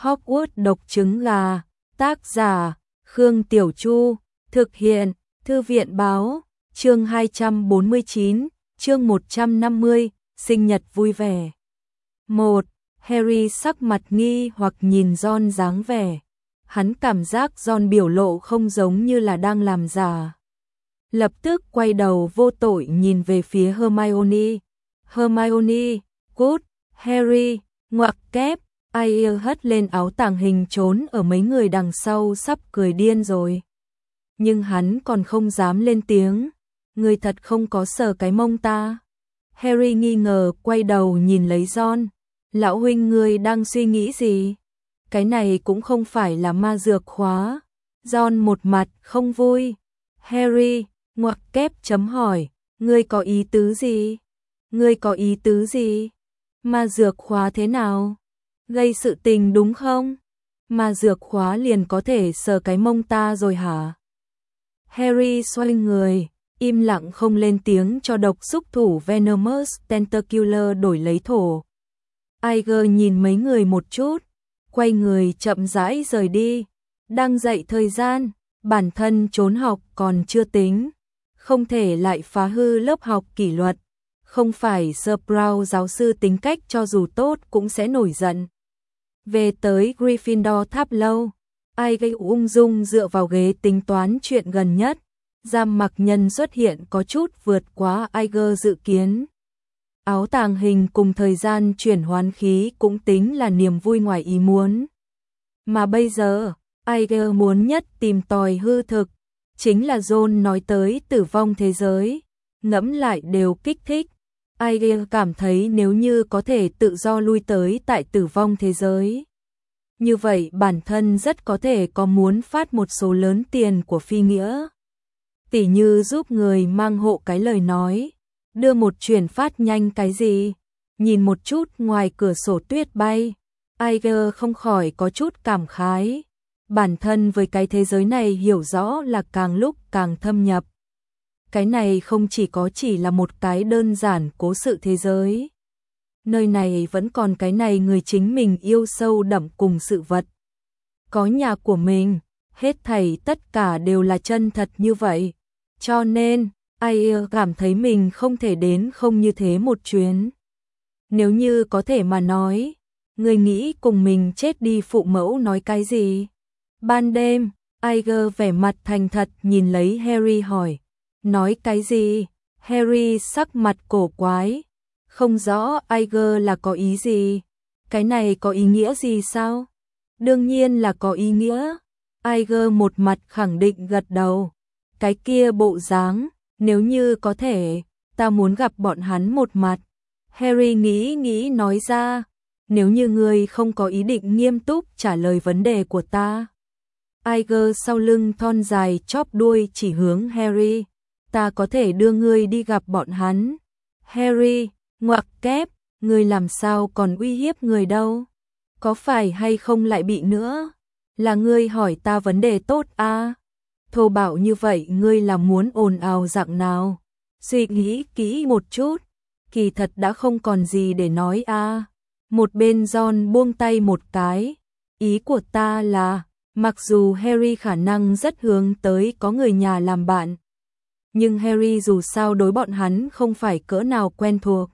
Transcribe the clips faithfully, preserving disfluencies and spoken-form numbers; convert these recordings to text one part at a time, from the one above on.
Hogwarts độc trứng gà, tác giả, Khương Tiểu Chu, thực hiện, Thư viện báo, chương hai trăm bốn mươi chín, chương một trăm năm mươi, sinh nhật vui vẻ. một. Harry sắc mặt nghi hoặc nhìn Ron dáng vẻ. Hắn cảm giác Ron biểu lộ không giống như là đang làm giả. Lập tức quay đầu vô tội nhìn về phía Hermione. Hermione, good, Harry, ngoặc kép, ai hất lên áo tàng hình trốn ở mấy người đằng sau sắp cười điên rồi. Nhưng hắn còn không dám lên tiếng. Người thật không có sờ cái mông ta. Harry nghi ngờ quay đầu nhìn lấy Ron. Lão huynh ngươi đang suy nghĩ gì? Cái này cũng không phải là ma dược khóa. Ron một mặt không vui. Harry, ngoặc kép chấm hỏi, ngươi có ý tứ gì? Ngươi có ý tứ gì? Ma dược khóa thế nào? Gây sự tình đúng không? Ma dược khóa liền có thể sờ cái mông ta rồi hả? Harry xoay người, im lặng không lên tiếng cho độc xúc thủ Venomous Tentacular đổi lấy thổ. Iger nhìn mấy người một chút, quay người chậm rãi rời đi. Đang dạy thời gian, bản thân trốn học còn chưa tính, không thể lại phá hư lớp học kỷ luật. Không phải Sir Brown giáo sư tính cách cho dù tốt cũng sẽ nổi giận. Về tới Gryffindor tháp lâu, Iger ung dung dựa vào ghế tính toán chuyện gần nhất. Giam mặc nhân xuất hiện có chút vượt quá Iger dự kiến. Áo tàng hình cùng thời gian chuyển hoán khí cũng tính là niềm vui ngoài ý muốn. Mà bây giờ, Iger muốn nhất tìm tòi hư thực, chính là Ron nói tới tử vong thế giới. Ngẫm lại đều kích thích. Iger cảm thấy nếu như có thể tự do lui tới tại tử vong thế giới, như vậy bản thân rất có thể có muốn phát một số lớn tiền của phi nghĩa. Tỉ như giúp người mang hộ cái lời nói, đưa một chuyển phát nhanh cái gì. Nhìn một chút ngoài cửa sổ tuyết bay, Iger không khỏi có chút cảm khái. Bản thân với cái thế giới này hiểu rõ là càng lúc càng thâm nhập. Cái này không chỉ có chỉ là một cái đơn giản cố sự thế giới. Nơi này vẫn còn cái này người chính mình yêu sâu đậm cùng sự vật. Có nhà của mình, hết thảy tất cả đều là chân thật như vậy. Cho nên, Iger cảm thấy mình không thể đến không như thế một chuyến. Nếu như có thể mà nói, người nghĩ cùng mình chết đi phụ mẫu nói cái gì? Ban đêm, Iger vẻ mặt thành thật nhìn lấy Harry hỏi. Nói cái gì? Harry sắc mặt cổ quái. Không rõ Iger là có ý gì? Cái này có ý nghĩa gì sao? Đương nhiên là có ý nghĩa. Iger một mặt khẳng định gật đầu. Cái kia bộ dáng, nếu như có thể, ta muốn gặp bọn hắn một mặt. Harry nghĩ nghĩ nói ra, nếu như ngươi không có ý định nghiêm túc trả lời vấn đề của ta. Iger sau lưng thon dài chóp đuôi chỉ hướng Harry. Ta có thể đưa ngươi đi gặp bọn hắn. Harry, ngoặc kép, ngươi làm sao còn uy hiếp người đâu? Có phải hay không lại bị nữa? Là ngươi hỏi ta vấn đề tốt à? Thô bạo như vậy ngươi là muốn ồn ào dạng nào? Suy nghĩ kỹ một chút, kỳ thật đã không còn gì để nói à? Một bên Ron buông tay một cái. Ý của ta là, mặc dù Harry khả năng rất hướng tới có người nhà làm bạn, nhưng Harry dù sao đối bọn hắn không phải cỡ nào quen thuộc.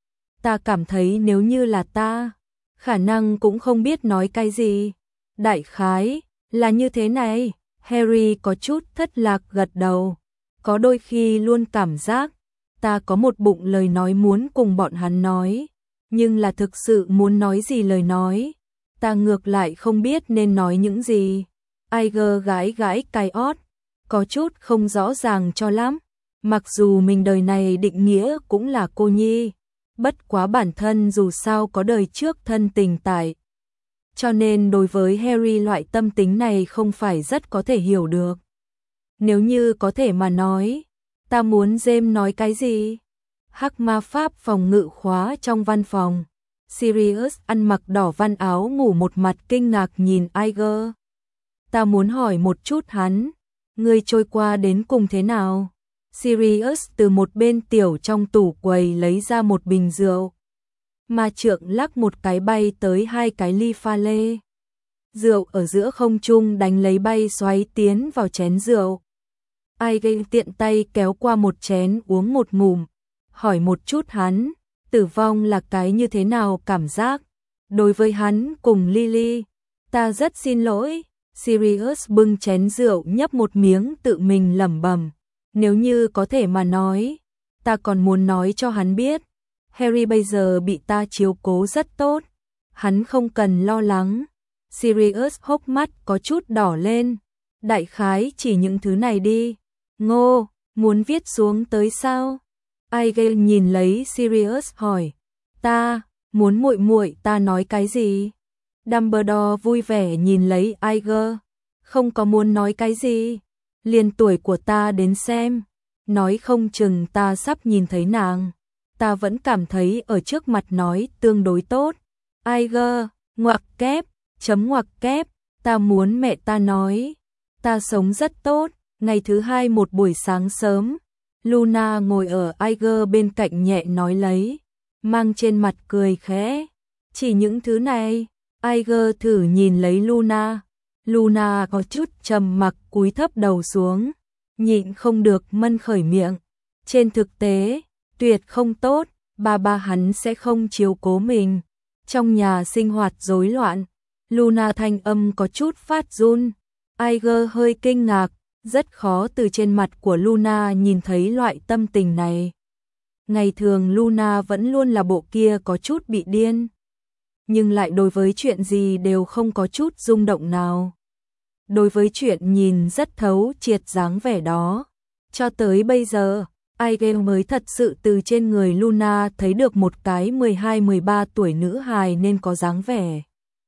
Ta cảm thấy nếu như là ta, khả năng cũng không biết nói cái gì. Đại khái, là như thế này. Harry có chút thất lạc gật đầu. Có đôi khi luôn cảm giác, ta có một bụng lời nói muốn cùng bọn hắn nói. Nhưng là thực sự muốn nói gì lời nói. Ta ngược lại không biết nên nói những gì. Iger gãi gãi cái ót. Có chút không rõ ràng cho lắm. Mặc dù mình đời này định nghĩa cũng là cô nhi, bất quá bản thân dù sao có đời trước thân tình tại. Cho nên đối với Harry loại tâm tính này không phải rất có thể hiểu được. Nếu như có thể mà nói, ta muốn James nói cái gì? Hắc ma pháp phòng ngự khóa trong văn phòng. Sirius ăn mặc đỏ văn áo ngủ một mặt kinh ngạc nhìn Iger. Ta muốn hỏi một chút hắn. Ngươi trôi qua đến cùng thế nào? Sirius từ một bên tiểu trong tủ quầy lấy ra một bình rượu. Ma trượng lắc một cái bay tới hai cái ly pha lê. rượu ở giữa không trung đánh lấy bay xoáy tiến vào chén rượu. Ai gây tiện tay kéo qua một chén uống một ngụm, hỏi một chút hắn, tử vong là cái như thế nào cảm giác. Đối với hắn cùng Lily, ta rất xin lỗi. Sirius bưng chén rượu nhấp một miếng tự mình lẩm bẩm, nếu như có thể mà nói, ta còn muốn nói cho hắn biết, Harry bây giờ bị ta chiếu cố rất tốt, hắn không cần lo lắng. Sirius hốc mắt có chút đỏ lên, đại khái chỉ những thứ này đi. Ngô, muốn viết xuống tới sao? Aigel nhìn lấy Sirius hỏi, ta, muốn muội muội ta nói cái gì? Dumbledore vui vẻ nhìn lấy Aigel, không có muốn nói cái gì, liền tuổi của ta đến xem, nói không chừng ta sắp nhìn thấy nàng, ta vẫn cảm thấy ở trước mặt nói tương đối tốt. Aigel, ngoặc kép, chấm ngoặc kép, ta muốn mẹ ta nói, ta sống rất tốt. Ngày thứ hai một buổi sáng sớm, Luna ngồi ở Aigel bên cạnh nhẹ nói lấy, mang trên mặt cười khẽ, chỉ những thứ này. Aigel thử nhìn lấy Luna, Luna có chút trầm mặc cúi thấp đầu xuống, nhịn không được mân khởi miệng, trên thực tế, tuyệt không tốt, ba ba hắn sẽ không chiếu cố mình, trong nhà sinh hoạt rối loạn. Luna thanh âm có chút phát run, Aigel hơi kinh ngạc, rất khó từ trên mặt của Luna nhìn thấy loại tâm tình này. Ngày thường Luna vẫn luôn là bộ kia có chút bị điên, nhưng lại đối với chuyện gì đều không có chút rung động nào. Đối với chuyện nhìn rất thấu triệt dáng vẻ đó, cho tới bây giờ, Aigel mới thật sự từ trên người Luna thấy được một cái mười hai mười ba tuổi nữ hài nên có dáng vẻ.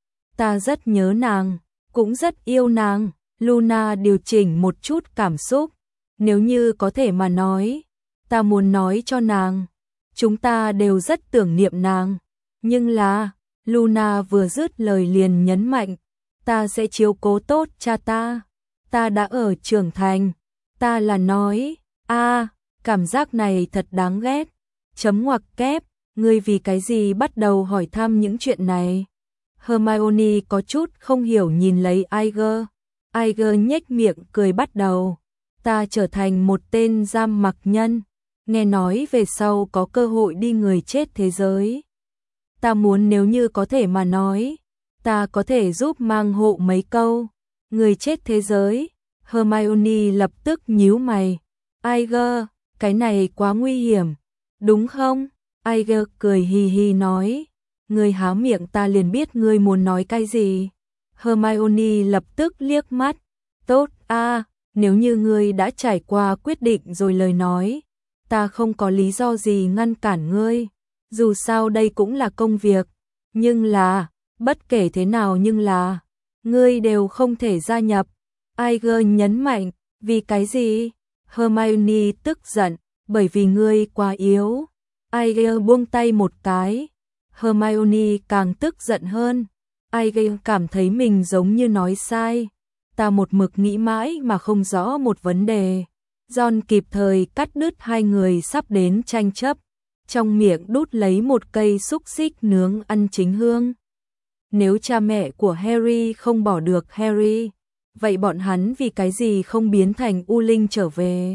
Ta rất nhớ nàng, cũng rất yêu nàng. Luna điều chỉnh một chút cảm xúc, nếu như có thể mà nói, ta muốn nói cho nàng, chúng ta đều rất tưởng niệm nàng, nhưng là, Luna vừa dứt lời liền nhấn mạnh, ta sẽ chiếu cố tốt cha ta, ta đã ở trưởng thành, ta là nói, a, cảm giác này thật đáng ghét, chấm ngoặc kép, ngươi vì cái gì bắt đầu hỏi thăm những chuyện này. Hermione có chút không hiểu nhìn lấy Aigel. Aigel nhếch miệng cười bắt đầu, ta trở thành một tên giam mặc nhân, nghe nói về sau có cơ hội đi người chết thế giới. Ta muốn nếu như có thể mà nói, ta có thể giúp mang hộ mấy câu, người chết thế giới. Hermione lập tức nhíu mày, Aigel, cái này quá nguy hiểm, đúng không? Aigel cười hì hì nói, ngươi há miệng ta liền biết ngươi muốn nói cái gì. Hermione lập tức liếc mắt, tốt a, à, nếu như ngươi đã trải qua quyết định rồi lời nói, ta không có lý do gì ngăn cản ngươi, dù sao đây cũng là công việc, nhưng là, bất kể thế nào nhưng là, ngươi đều không thể gia nhập. Aigel nhấn mạnh, vì cái gì? Hermione tức giận, bởi vì ngươi quá yếu. Aigel buông tay một cái, Hermione càng tức giận hơn. Aigel cảm thấy mình giống như nói sai, ta một mực nghĩ mãi mà không rõ một vấn đề. Ron kịp thời cắt đứt hai người sắp đến tranh chấp, trong miệng đút lấy một cây xúc xích nướng ăn chính hương. Nếu cha mẹ của Harry không bỏ được Harry, vậy bọn hắn vì cái gì không biến thành U Linh trở về?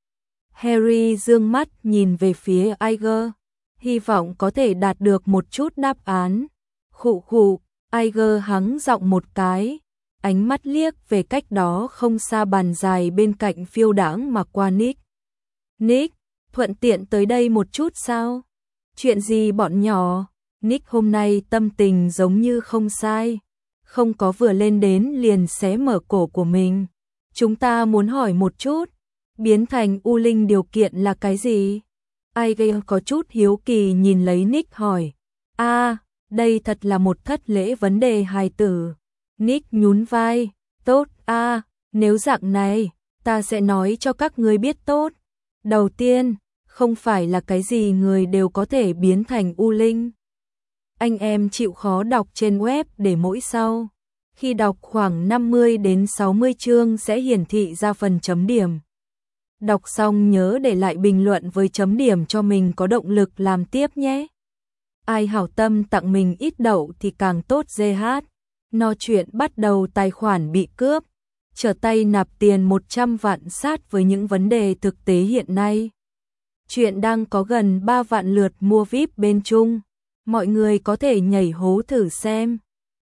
Harry dương mắt nhìn về phía Aigel, hy vọng có thể đạt được một chút đáp án. Khụ khụ, Aigel hắng giọng một cái, ánh mắt liếc về cách đó không xa bàn dài bên cạnh phiêu đãng mà qua Nick. Nick, thuận tiện tới đây một chút sao? Chuyện gì bọn nhỏ? Nick hôm nay tâm tình giống như không sai, không có vừa lên đến liền xé mở cổ của mình. Chúng ta muốn hỏi một chút, biến thành U Linh điều kiện là cái gì? Aigel có chút hiếu kỳ nhìn lấy Nick hỏi. A, à, đây thật là một thất lễ vấn đề hài tử. Nick nhún vai, tốt a, à, nếu dạng này, ta sẽ nói cho các ngươi biết tốt. Đầu tiên, không phải là cái gì người đều có thể biến thành U Linh. Anh em chịu khó đọc trên web để mỗi sau. Khi đọc khoảng năm mươi đến sáu mươi chương sẽ hiển thị ra phần chấm điểm. Đọc xong nhớ để lại bình luận với chấm điểm cho mình có động lực làm tiếp nhé. Ai hảo tâm tặng mình ít đậu thì càng tốt giê hát. No chuyện bắt đầu tài khoản bị cướp, trở tay nạp tiền một trăm vạn sát với những vấn đề thực tế hiện nay. Chuyện đang có gần ba vạn lượt mua vi ai pi bên Trung. Mọi người có thể nhảy hố thử xem.